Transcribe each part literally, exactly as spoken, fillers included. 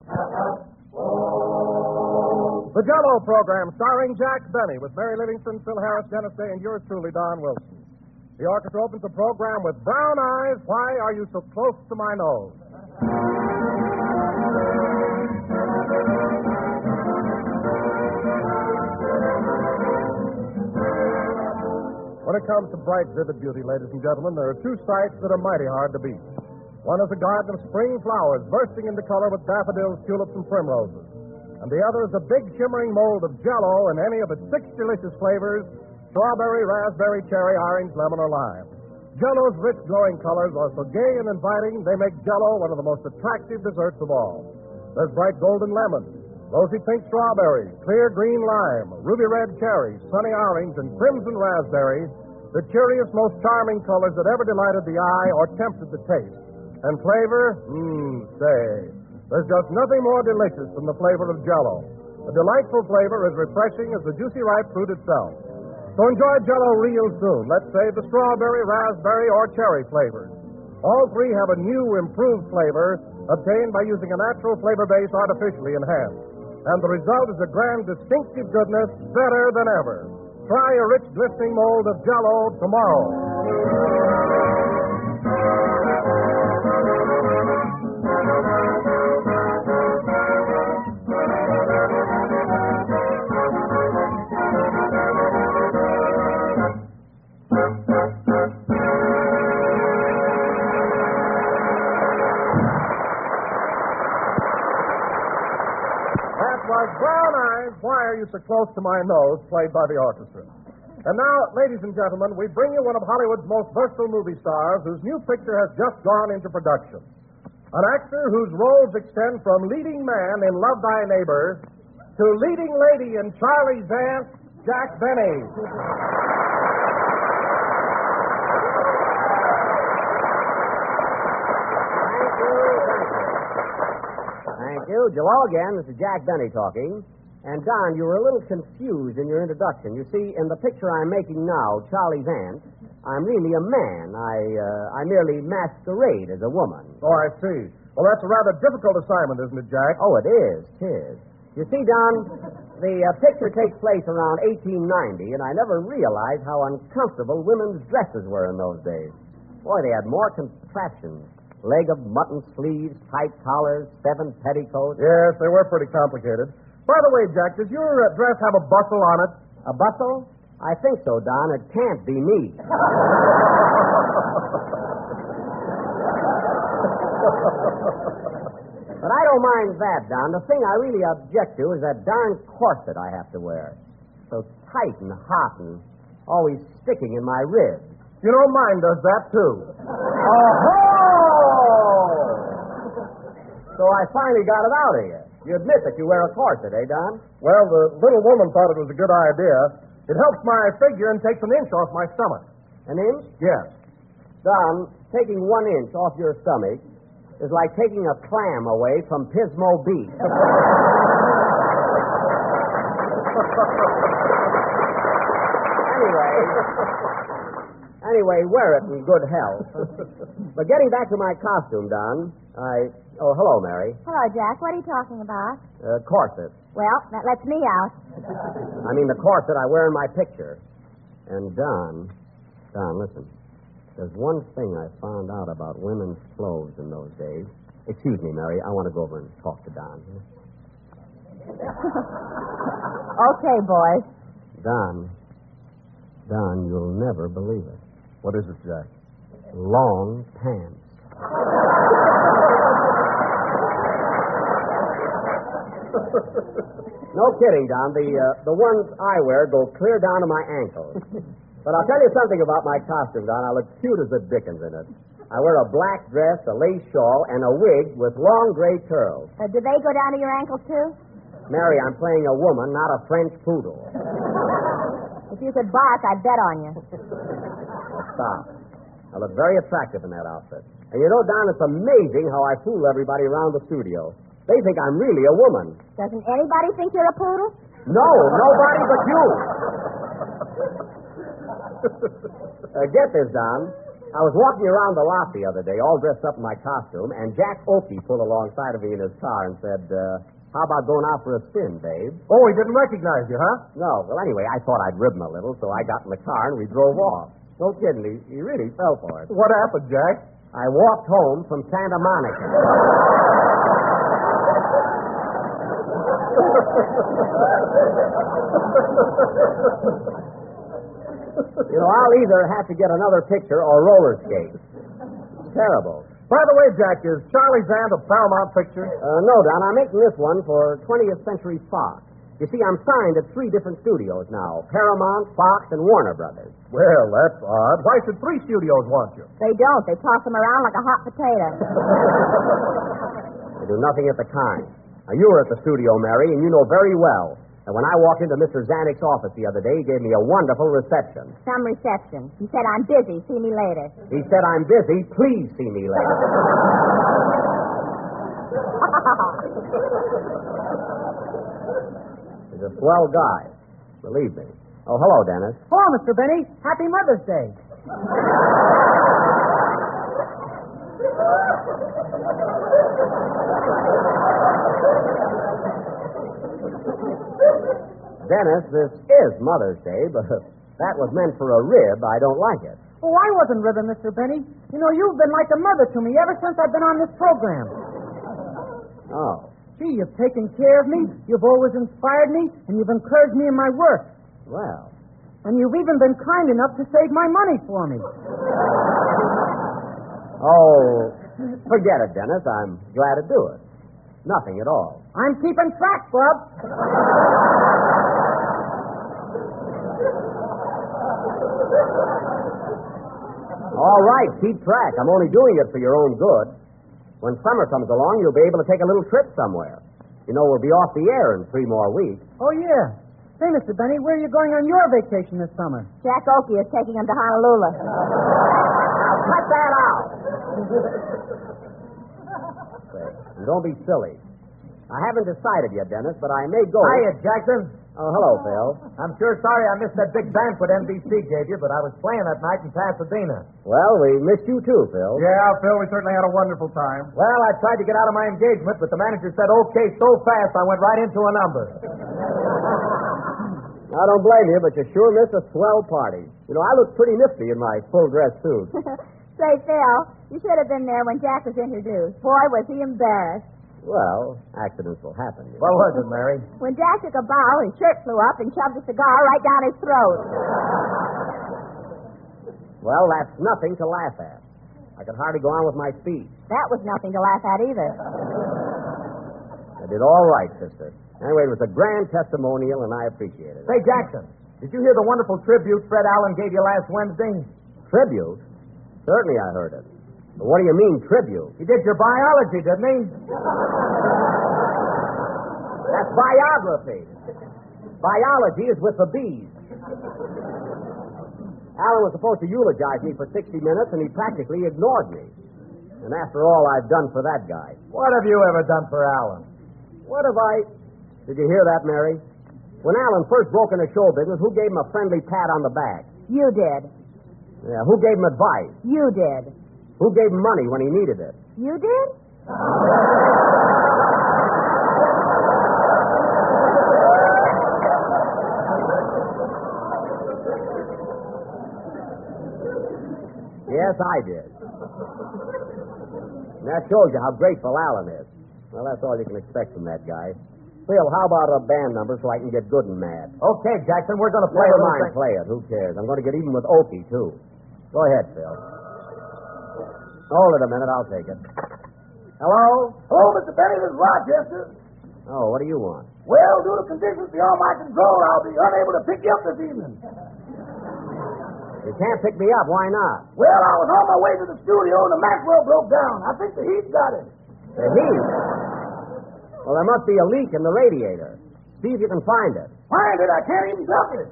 The Jell-O program, starring Jack Benny, with Mary Livingston, Phil Harris, Dennis Day, and yours truly, Don Wilson. The orchestra opens the program with Brown Eyes, Why Are You So Close to My Nose? When it comes to bright, vivid beauty, ladies and gentlemen, there are two sights that are mighty hard to beat. One is a garden of spring flowers bursting into color with daffodils, tulips, and primroses. And the other is a big shimmering mold of Jell-O in any of its six delicious flavors: strawberry, raspberry, cherry, orange, lemon, or lime. Jell-O's rich, glowing colors are so gay and inviting, they make Jell-O one of the most attractive desserts of all. There's bright golden lemon, rosy pink strawberry, clear green lime, ruby red cherry, sunny orange, and crimson raspberry, the cheeriest, most charming colors that ever delighted the eye or tempted the taste. And flavor? Mmm, say, there's just nothing more delicious than the flavor of Jell-O. A delightful flavor as refreshing as the juicy ripe fruit itself. So enjoy Jell-O real soon. Let's say the strawberry, raspberry, or cherry flavors. All three have a new, improved flavor obtained by using a natural flavor base artificially enhanced. And the result is a grand, distinctive goodness better than ever. Try a rich, glistening mold of Jell-O tomorrow. Was Brown Eyes, Why Are You So Close to My Nose, played by the orchestra. And now, ladies and gentlemen, we bring you one of Hollywood's most versatile movie stars whose new picture has just gone into production. An actor whose roles extend from leading man in Love Thy Neighbor to leading lady in Charlie's Aunt, Jack Benny. Thank you. Hello again. This is Jack Benny talking. And, Don, you were a little confused in your introduction. You see, in the picture I'm making now, Charlie's Aunt, I'm really a man. I uh, I merely masquerade as a woman. Oh, I see. Well, that's a rather difficult assignment, isn't it, Jack? Oh, it is. It is. You see, Don, the uh, picture takes place around eighteen ninety, and I never realized how uncomfortable women's dresses were in those days. Boy, they had more contraptions. Leg of mutton sleeves, tight collars, seven petticoats. Yes, they were pretty complicated. By the way, Jack, does your uh, dress have a bustle on it? A bustle? I think so, Don. It can't be me. But I don't mind that, Don. The thing I really object to is that darn corset I have to wear. So tight and hot and always sticking in my ribs. You know, mine does that, too. Oh-ho! So I finally got it out of you. You admit that you wear a corset, eh, Don? Well, the little woman thought it was a good idea. It helps my figure and takes an inch off my stomach. An inch? Yes. Don, taking one inch off your stomach is like taking a clam away from Pismo Beach. Anyway... Anyway, wear it in good health. But getting back to my costume, Don, I... Oh, hello, Mary. Hello, Jack. What are you talking about? Uh, corset. Well, that lets me out. I mean the corset I wear in my picture. And, Don, Don, listen. There's one thing I found out about women's clothes in those days. Excuse me, Mary. I want to go over and talk to Don. Okay, boys. Don. Don, you'll never believe it. What is it, Jack? Long pants. No kidding, Don. The uh, the ones I wear go clear down to my ankles. But I'll tell you something about my costume, Don. I look cute as the dickens in it. I wear a black dress, a lace shawl, and a wig with long gray curls. Uh, do they go down to your ankles, too? Mary, I'm playing a woman, not a French poodle. If you could bark, I'd bet on you. Now, stop. I look very attractive in that outfit. And you know, Don, it's amazing how I fool everybody around the studio. They think I'm really a woman. Doesn't anybody think you're a poodle? No, nobody but you. uh, get this, Don. I was walking around the lot the other day, all dressed up in my costume, and Jack Oakey pulled alongside of me in his car and said, uh, how about going out for a spin, babe? Oh, he didn't recognize you, huh? No. Well, anyway, I thought I'd rib him a little, so I got in the car and we drove off. No kidding, he, he really fell for it. What happened, Jack? I walked home from Santa Monica. You know, I'll either have to get another picture or roller skate. Terrible. By the way, Jack, is Charlie's Aunt a Paramount picture? Uh, no, Don, I'm making this one for twentieth Century Fox. You see, I'm signed at three different studios now, Paramount, Fox, and Warner Brothers. Well, that's odd. Why should three studios want you? They don't. They toss them around like a hot potato. They do nothing of the kind. Now, you were at the studio, Mary, and you know very well that when I walked into Mister Zanuck's office the other day, he gave me a wonderful reception. Some reception. He said, I'm busy. See me later. He said, I'm busy. Please see me later. He's a swell guy. Believe me. Oh, hello, Dennis. Hello, Mister Benny. Happy Mother's Day. Dennis, this is Mother's Day, but that was meant for a rib. I don't like it. Oh, I wasn't ribbing, Mister Benny. You know, you've been like a mother to me ever since I've been on this program. Oh. Gee, you've taken care of me, you've always inspired me, and you've encouraged me in my work. Well. And you've even been kind enough to save my money for me. Oh, forget it, Dennis. I'm glad to do it. Nothing at all. I'm keeping track, Bub. All right, keep track. I'm only doing it for your own good. When summer comes along, you'll be able to take a little trip somewhere. You know, we'll be off the air in three more weeks. Oh, yeah. Say, Mister Benny, where are you going on your vacation this summer? Jack Oakey is taking him to Honolulu. Now, cut that out. And don't be silly. I haven't decided yet, Dennis, but I may go. Hiya, Jackson. Oh, hello, Phil. I'm sure sorry I missed that big banquet N B C gave you, but I was playing that night in Pasadena. Well, we missed you too, Phil. Yeah, Phil, we certainly had a wonderful time. Well, I tried to get out of my engagement, but the manager said okay so fast I went right into a number. I don't blame you, but you sure missed a swell party. You know, I look pretty nifty in my full-dress suit. Say, Phil, you should have been there when Jack was introduced. Boy, was he embarrassed. Well, accidents will happen. You know. What was it, Mary? When Jack took a bow, his shirt flew up and shoved a cigar right down his throat. Well, that's nothing to laugh at. I could hardly go on with my speech. That was nothing to laugh at either. I did all right, sister. Anyway, it was a grand testimonial, and I appreciate it. Say, Jackson, did you hear the wonderful tribute Fred Allen gave you last Wednesday? Tribute? Certainly I heard it. But what do you mean, tribute? He did your biology, didn't he? That's biography. Biology is with the bees. Allen was supposed to eulogize me for sixty minutes, and he practically ignored me. And after all I've done for that guy. What have you ever done for Allen? What have I... Did you hear that, Mary? When Allen first broke into show business, who gave him a friendly pat on the back? You did. Yeah, who gave him advice? You did. Who gave him money when he needed it? You did? Yes, I did. And that shows you how grateful Allen is. Well, that's all you can expect from that guy. Phil, how about a band number so I can get good and mad? Okay, Jackson, we're going to play Never a mind, thing. play it. Who cares? I'm going to get even with Okie, too. Go ahead, Phil. Hold it a minute. I'll take it. Hello? Hello, Mister Benny. This is Rochester. Oh, what do you want? Well, due to conditions beyond my control, I'll be unable to pick you up this evening. You can't pick me up. Why not? Well, I was on my way to the studio and the Maxwell broke down. I think the heat got it. The heat? Well, there must be a leak in the radiator. See if you can find it. Find it. I can't even duck it.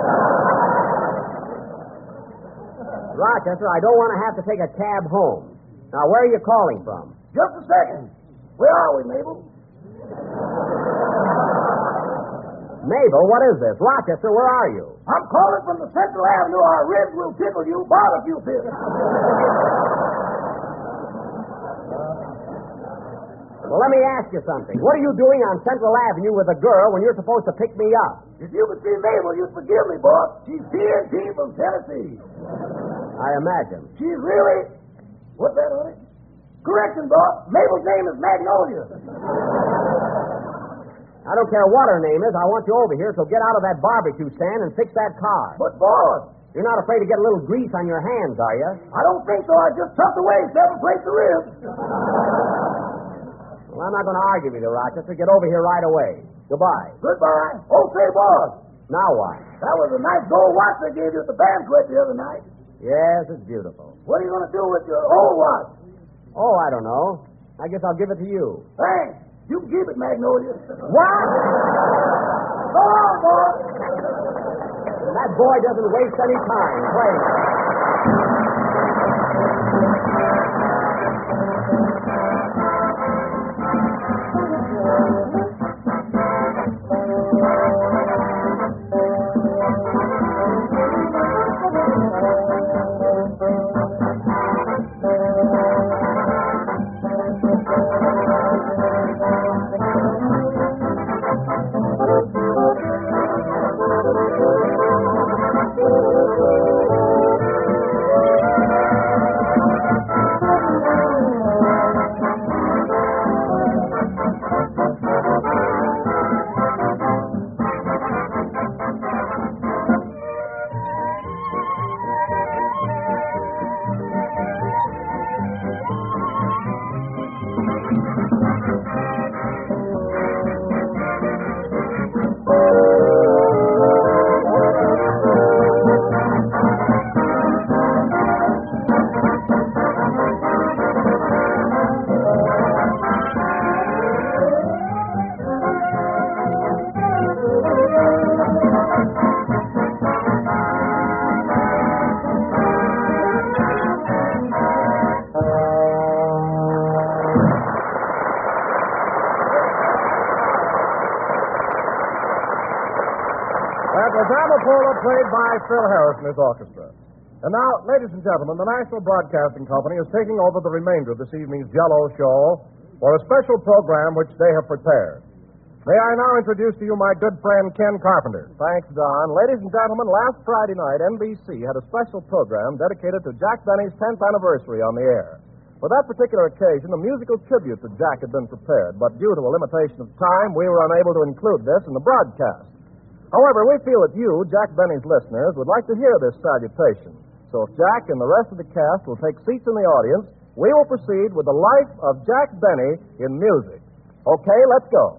Rochester, I don't want to have to take a cab home. Now, where are you calling from? Just a second. Where are we, Mabel? Mabel, what is this? Rochester, where are you? I'm calling from the Central Avenue. Our ribs will tickle you barbecue pit. Well, let me ask you something. What are you doing on Central Avenue with a girl when you're supposed to pick me up? If you could see Mabel, you'd forgive me, boss. She's T N T from Tennessee. I imagine. She's really... What's that, honey? Correction, boss. Mabel's name is Magnolia. I don't care what her name is. I want you over here, so get out of that barbecue stand and fix that car. But, boss... You're not afraid to get a little grease on your hands, are you? I don't think so. I just tucked away seven plates of ribs. Well, I'm not going to argue with you, Rochester. Get over here right away. Goodbye. Goodbye. Oh, say, boss. Now what? That was a nice gold watch they gave you at the banquet the other night. Yes, it's beautiful. What are you going to do with your old watch? Oh, I don't know. I guess I'll give it to you. Thanks. You can keep it, Magnolia. What? Go on, boy. That boy doesn't waste any time. Play. Amapola, played by Phil Harris and his orchestra. And now, ladies and gentlemen, the National Broadcasting Company is taking over the remainder of this evening's Jell-O show for a special program which they have prepared. May I now introduce to you my good friend Ken Carpenter. Thanks, Don. Ladies and gentlemen, last Friday night, N B C had a special program dedicated to Jack Benny's tenth anniversary on the air. For that particular occasion, a musical tribute to Jack had been prepared, but due to a limitation of time, we were unable to include this in the broadcast. However, we feel that you, Jack Benny's listeners, would like to hear this salutation. So if Jack and the rest of the cast will take seats in the audience, we will proceed with the life of Jack Benny in music. Okay, let's go.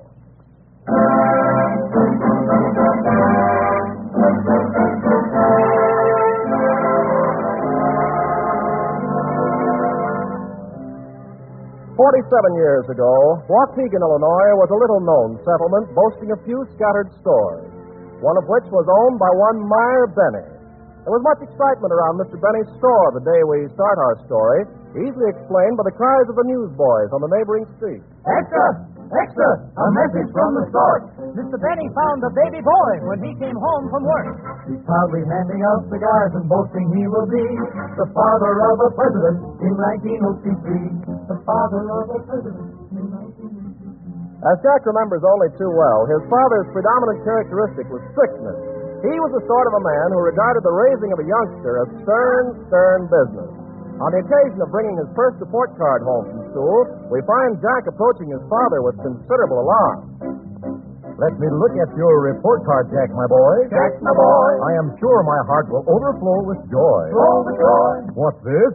Forty-seven years ago, Waukegan, Illinois, was a little-known settlement boasting a few scattered stores, one of which was owned by one Meyer Benny. There was much excitement around Mister Benny's store the day we start our story, easily explained by the cries of the newsboys on the neighboring street. Extra! Extra! A message from the source. Mister Benny found a baby boy when he came home from work. He's proudly handing out cigars and boasting he will be the father of a president in nineteen oh three. The father of a president in nineteen oh three. As Jack remembers only too well, his father's predominant characteristic was strictness. He was the sort of a man who regarded the raising of a youngster as stern, stern business. On the occasion of bringing his first report card home from school, we find Jack approaching his father with considerable alarm. Let me look at your report card, Jack, my boy. Jack, my boy. I am sure my heart will overflow with joy. Flow with joy. What's this?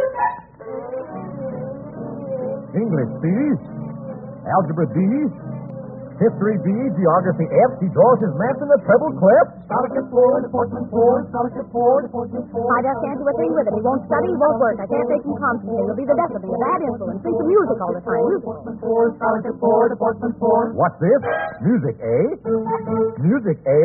English C, Algebra D, History B, Geography F. He draws his maps in the treble clef. Scholarship four, Deportment four, Scholarship four, Deportment four. I just can't do a thing with it. He won't study, he won't work. I can't make him concentrate. He'll be the death of me. A bad influence. Think of music all the time. Music. Deportment four, Scholarship four, Deportment four. What's this? Music A? Music A?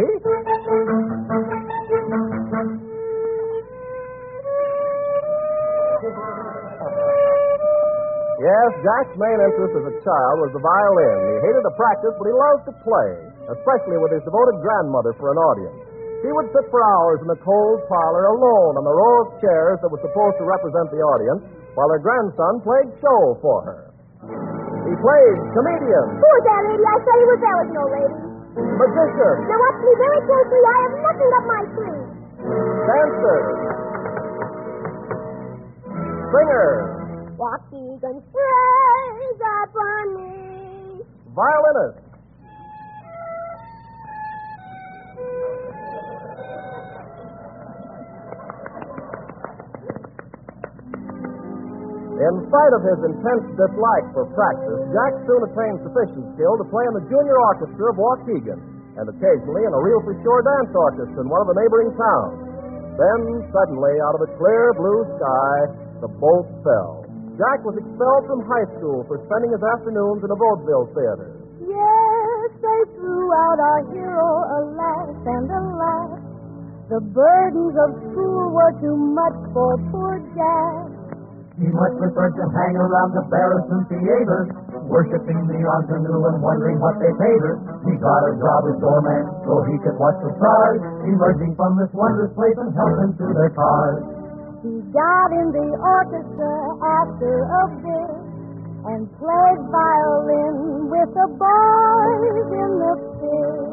Yes, Jack's main interest as a child was the violin. He hated to practice, but he loved to play. especially with his devoted grandmother for an audience. He would sit for hours in the cold parlor alone on the row of chairs that was supposed to represent the audience while her grandson played show for her. He played comedian, Who was that lady? I said he was there was no lady. magician, Now watch me very closely. I have nothing up my sleeve. dancer, singer, What you can praise upon me. violinist, In spite of his intense dislike for practice, Jack soon attained sufficient skill to play in the junior orchestra of Waukegan and occasionally in a reel-for-shore dance orchestra in one of the neighboring towns. Then, suddenly, out of the clear blue sky, the bolt fell. Jack was expelled from high school for spending his afternoons in a vaudeville theater. Yes, they threw out our hero, alas and alas. The burdens of school were too much for poor Jack. He much preferred to hang around the Barrison Theater, worshiping the ingenue and wondering what they paid her. He got a job as doorman so he could watch the stars emerging from this wondrous place and help them to their cars. He got in the orchestra after a bit and played violin with the boys in the pit.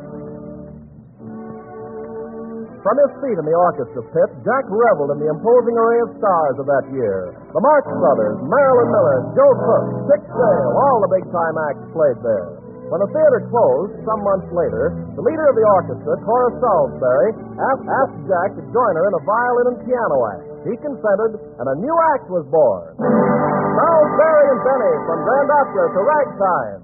From his seat in the orchestra pit, Jack reveled in the imposing array of stars of that year. The Marx Brothers, Marilyn Miller, Joe Cook, Dick Dale, all the big-time acts played there. When the theater closed, some months later, the leader of the orchestra, Cora Salisbury, asked, asked Jack to join her in a violin and piano act. He consented, and a new act was born. Salisbury and Benny from Grand Opera to Ragtime.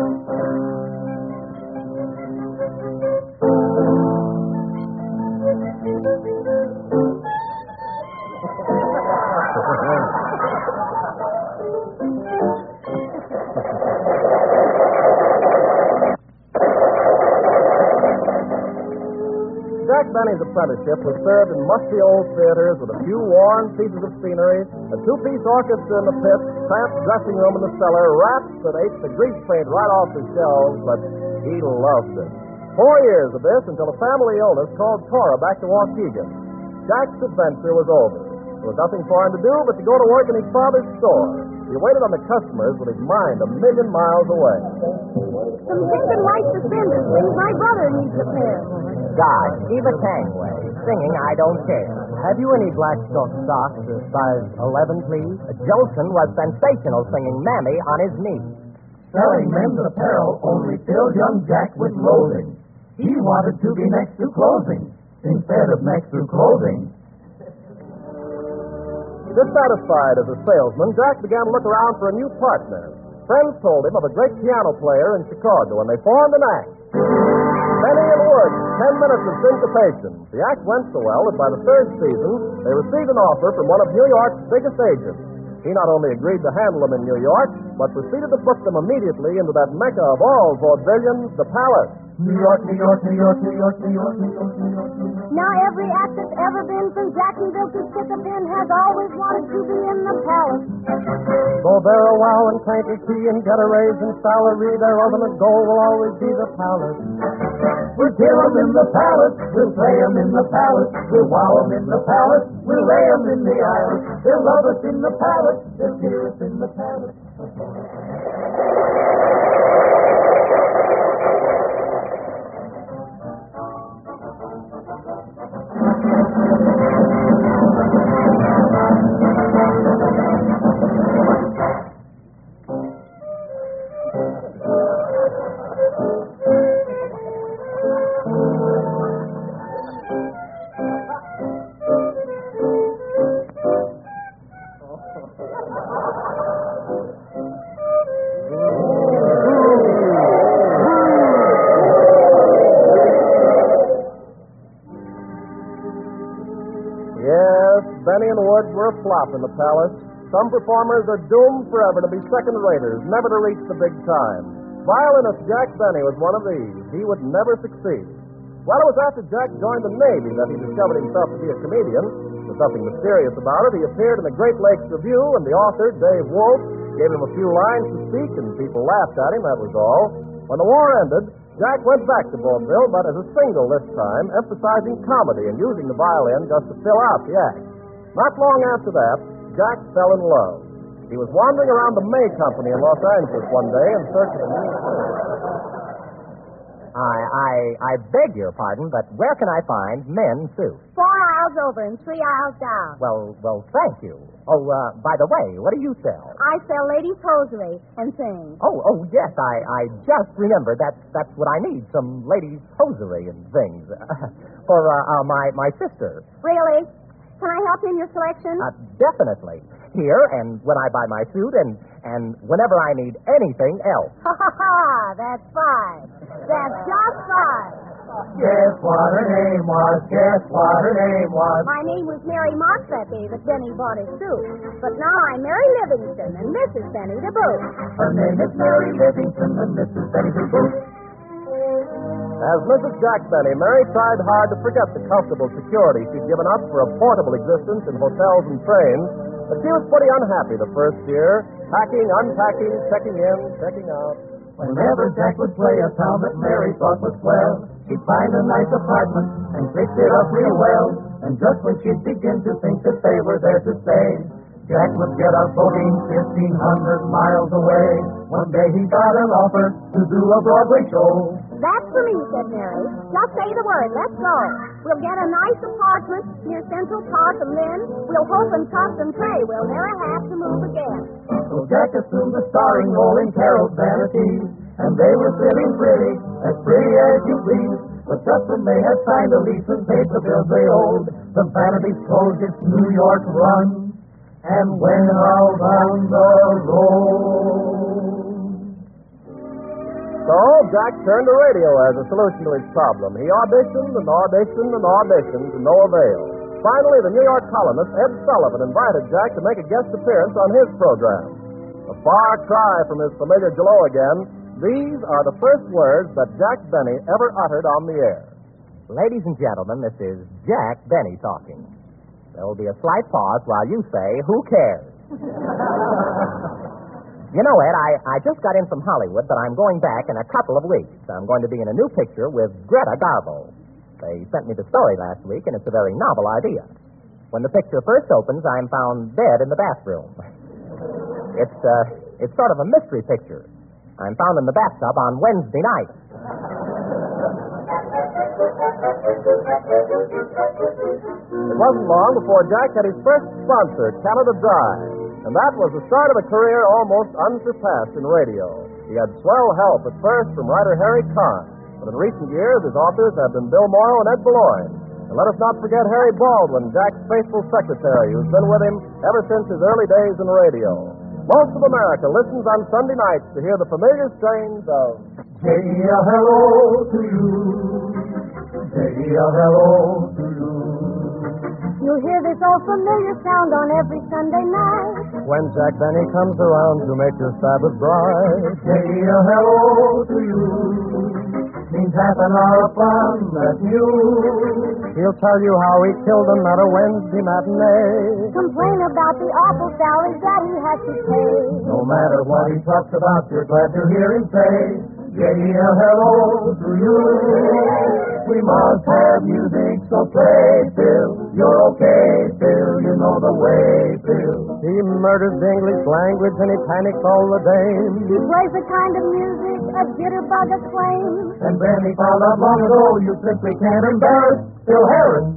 Jack Benny's apprenticeship was served in musty old theaters with a few worn pieces of scenery, a two-piece orchestra in the pit, cramped dressing room in the cellar, rats that ate the grease paint right off the shelves, but he loved it. Four years of this until a family illness called Cora back to Waukegan. Jack's adventure was over. There was nothing for him to do but to go to work in his father's store. He waited on the customers with his mind a million miles away. Some pink and white suspenders, please. My brother needs a pair. God, Eva Tangway, singing I Don't Care. Have you any black silk socks, uh, size eleven, please? Jolson was sensational singing Mammy on his knee. Selling men's apparel only filled young Jack with loathing. He wanted to be next to clothing instead of next to clothing. Dissatisfied as a salesman, Jack began to look around for a new partner. Friends told him of a great piano player in Chicago, and they formed an act. Benny and Wood, ten minutes of syncopation. The act went so well that by the third season, they received an offer from one of New York's biggest agents. He not only agreed to handle them in New York, but proceeded to book them immediately into that mecca of all vaudevillians, the Palace. New York, New York, New York, New York, New York, New York, New York, New York. Now every act that's ever been from Jacksonville to Chickapin has always wanted to be in the Palace. Go there a while and crank a key and get a raise in salary. Their ultimate goal will always be the Palace. We'll kill 'em in the palace, we'll play 'em in the palace, we'll wow 'em in the palace, we'll lay 'em in the aisles. They'll love us in the palace, they'll hear us in the palace. Benny and Wood were a flop in the Palace. Some performers are doomed forever to be second-raters, never to reach the big time. Violinist Jack Benny was one of these. He would never succeed. Well, it was after Jack joined the Navy that he discovered himself to be a comedian. There's nothing mysterious about it. He appeared in the Great Lakes Review, and the author, Dave Wolf, gave him a few lines to speak, and people laughed at him, that was all. When the war ended, Jack went back to vaudeville, but as a single this time, emphasizing comedy and using the violin just to fill out the act. Not long after that, Jack fell in love. He was wandering around the May Company in Los Angeles one day in search of a new career. I, I, I beg your pardon, but where can I find men's suits? Four aisles over and three aisles down. Well, well, thank you. Oh, uh, by the way, what do you sell? I sell ladies' hosiery and things. Oh, oh, yes, I, I just remembered that's that's what I need, some ladies' hosiery and things for uh, uh, my my sister. Really? Can I help you in your selection? Uh, definitely. Here, and when I buy my suit, and and whenever I need anything else. Ha ha ha! That's fine. That's just fine. Guess what her name was, guess what her name was. My name was Mary Montfetti, but Benny bought his suit. But now I'm Mary Livingston and Missus Benny to boot. Her name is Mary Livingston and Missus Benny to boot. As Missus Jack Benny, Mary tried hard to forget the comfortable security she'd given up for a portable existence in hotels and trains, but she was pretty unhappy the first year, packing, unpacking, checking in, checking out. Whenever Jack would play a town that Mary thought was swell, she'd find a nice apartment and fix it up real well. And just when she'd begin to think that they were there to stay, Jack would get up boating fifteen hundred miles away. One day he got an offer to do a Broadway show. That's for me, said Mary. Just say the word. Let's go. We'll get a nice apartment near Central Park and then we'll hope and trust and pray we'll never have to move again. So Jack assumed the starring role in Carol's Vanities, and they were sitting pretty, as pretty as you please. But just when they had signed a lease and paid the bills they owed, the Vanities closed its New York run and went out on the road. So Jack turned to radio as a solution to his problem. He auditioned and auditioned and auditioned to no avail. Finally, the New York columnist, Ed Sullivan, invited Jack to make a guest appearance on his program. A far cry from his familiar Jello again, these are the first words that Jack Benny ever uttered on the air. Ladies and gentlemen, this is Jack Benny talking. There will be a slight pause while you say, who cares? You know, Ed, I, I just got in from Hollywood, but I'm going back in a couple of weeks. I'm going to be in a new picture with Greta Garbo. They sent me the story last week, and it's a very novel idea. When the picture first opens, I'm found dead in the bathroom. It's, uh, it's sort of a mystery picture. I'm found in the bathtub on Wednesday night. It wasn't long before Jack had his first sponsor, Canada Dry. And that was the start of a career almost unsurpassed in radio. He had swell help at first from writer Harry Carn, but in recent years his authors have been Bill Morrow and Ed Beloin. And let us not forget Harry Baldwin, Jack's faithful secretary, who's been with him ever since his early days in radio. Most of America listens on Sunday nights to hear the familiar strains of Say a hello to you. Say a hello to you. You'll hear this old familiar sound on every Sunday night. When Jack Benny comes around to make your Sabbath bright. Say a hello to you. Means half an hour of fun that's new. He'll tell you how he killed them at a Wednesday matinee. Complain about the awful salaries that he has to pay. No matter what he talks about, you're glad to hear him say, say a hello to you. We must have music, so play, Bill. You're okay, Bill. You know the way, Bill. He murders the English language and he panics all the dame. He plays the kind of music a jitterbug acclaims. And Benny found out long ago you simply can't embarrass Bill Harris.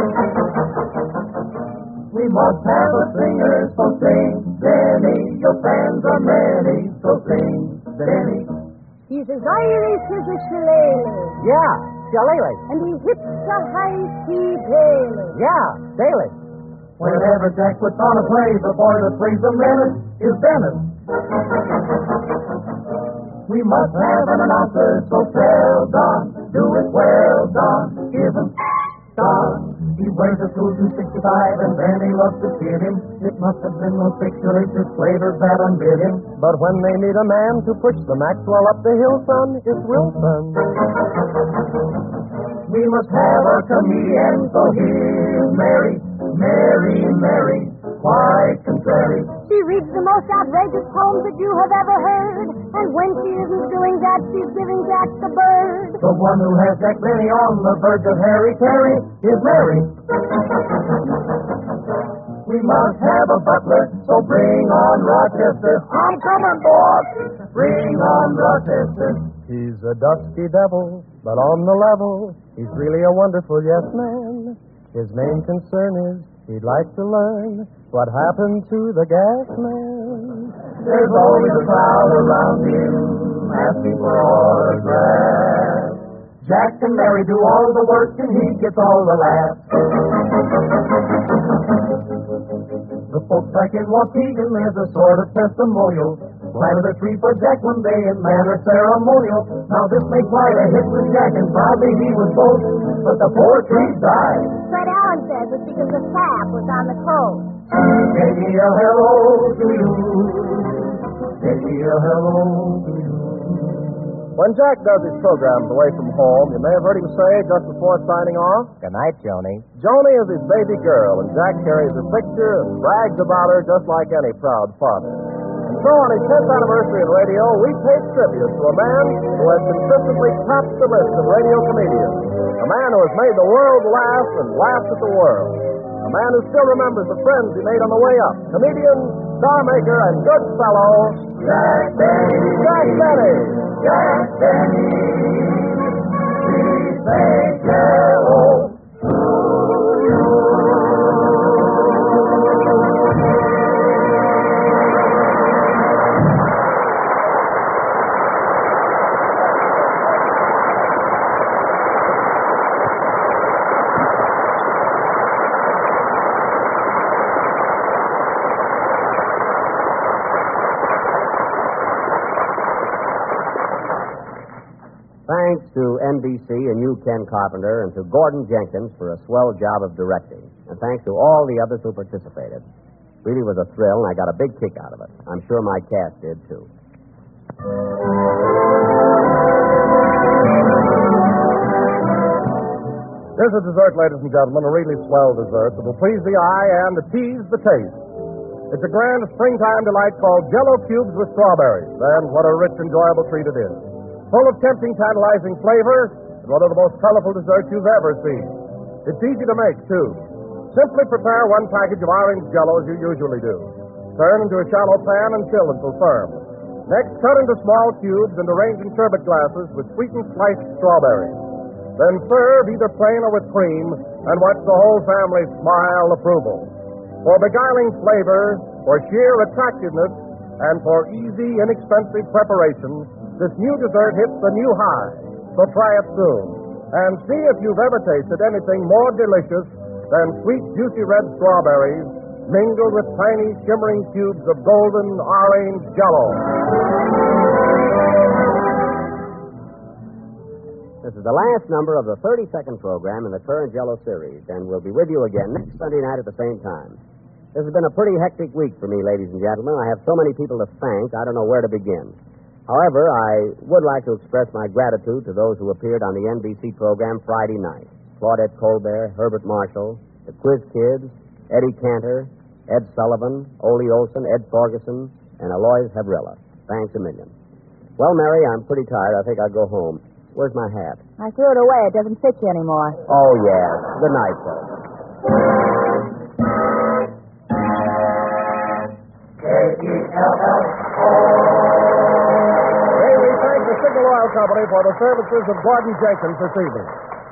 We must have a singer, so sing, Benny. Your fans are many, so sing, Benny. He's as Irish as a shillelagh. Yeah, Shillelagh. And he hits a high tea daily. Yeah, daily. Whenever Jack puts on a play, the boy that plays the menace is Dennis. We must have an announcer, so tell Don, do it well, Don, give him Don. He wears a suit two sixty-five, and Benny loves to cheer him. It must have been those picturesque flavors that undid him. But when they need a man to push the Maxwell up the hill, son, it's Wilson. We must have a comedian, so here's Mary, Mary, Mary, quite contrary. She reads the most outrageous poems that you have ever heard. And when she isn't doing that, she's giving Jack the bird. The one who has Jack Benny on the verge of Harry Carey is Mary. We must have a butler, so bring on Rochester. I'm coming, boss. Bring on Rochester. He's a dusty devil, but on the level, he's really a wonderful yes man. His main concern is he'd like to learn what happened to the gas man. There's always a crowd around him asking for autographs. Jack and Mary do all the work and he gets all the laughs. The folks back in Waukegan, there's a sort of testimonial. Planted a tree for Jack one day in manner ceremonial. Now this may quite a hit with Jack, and proudly he was both, but the poor tree died. Fred Allen says it's because the sap was on the coat. Baby, a hello to you. Baby, a hello to you. When Jack does his programs away from home, you may have heard him say just before signing off, Good night, Joni. Joni is his baby girl, and Jack carries her picture and brags about her just like any proud father. And so on his tenth anniversary in radio, we pay tribute to a man who has consistently topped the list of radio comedians. A man who has made the world laugh and laughed at the world. A man who still remembers the friends he made on the way up. Comedian, star maker, and good fellow, Jack Benny. Jack Benny. Jack Benny. Please say hello to you. Thanks to N B C and you, Ken Carpenter, and to Gordon Jenkins for a swell job of directing. And thanks to all the others who participated. Really was a thrill, and I got a big kick out of it. I'm sure my cast did, too. Here's a dessert, ladies and gentlemen, a really swell dessert that will please the eye and tease the taste. It's a grand springtime delight called Jello Cubes with strawberries. And what a rich, enjoyable treat it is. Full of tempting, tantalizing flavor, and one of the most colorful desserts you've ever seen. It's easy to make, too. Simply prepare one package of orange Jello as you usually do. Turn into a shallow pan and chill until firm. Next, cut into small cubes and arrange in sherbet glasses with sweetened sliced strawberries. Then serve either plain or with cream, and watch the whole family smile approval. For beguiling flavor, for sheer attractiveness, and for easy, inexpensive preparation, this new dessert hits a new high. So try it soon. And see if you've ever tasted anything more delicious than sweet, juicy red strawberries mingled with tiny, shimmering cubes of golden orange Jello. This is the last number of the thirty-second program in the current Jello series, and we'll be with you again next Sunday night at the same time. This has been a pretty hectic week for me, ladies and gentlemen. I have so many people to thank, I don't know where to begin. However, I would like to express my gratitude to those who appeared on the N B C program Friday night. Claudette Colbert, Herbert Marshall, the Quiz Kids, Eddie Cantor, Ed Sullivan, Ole Olson, Ed Thorgerson, and Aloys Hebrilla. Thanks a million. Well, Mary, I'm pretty tired. I think I'll go home. Where's my hat? I threw it away. It doesn't fit you anymore. Oh, yes. Good night, folks. K E L L O. We thank the Signal Oil Company for the services of Gordon Jenkins this evening.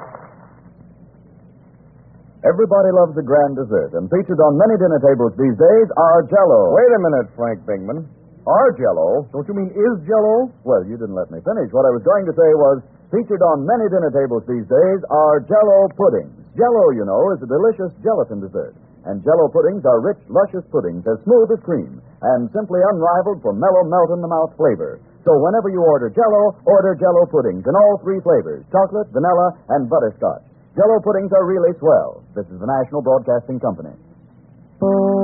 Everybody loves a grand dessert, and featured on many dinner tables these days are Jell-O. Wait a minute, Frank Bingman. Our Jell-O? Don't you mean is Jell-O? Well, you didn't let me finish. What I was going to say was, featured on many dinner tables these days are Jell-O puddings. Jell-O, you know, is a delicious gelatin dessert. And Jell-O puddings are rich, luscious puddings, as smooth as cream, and simply unrivaled for mellow, melt-in-the-mouth flavor. So whenever you order Jell-O, order Jell-O puddings in all three flavors, chocolate, vanilla, and butterscotch. Jell-O puddings are really swell. This is the National Broadcasting Company.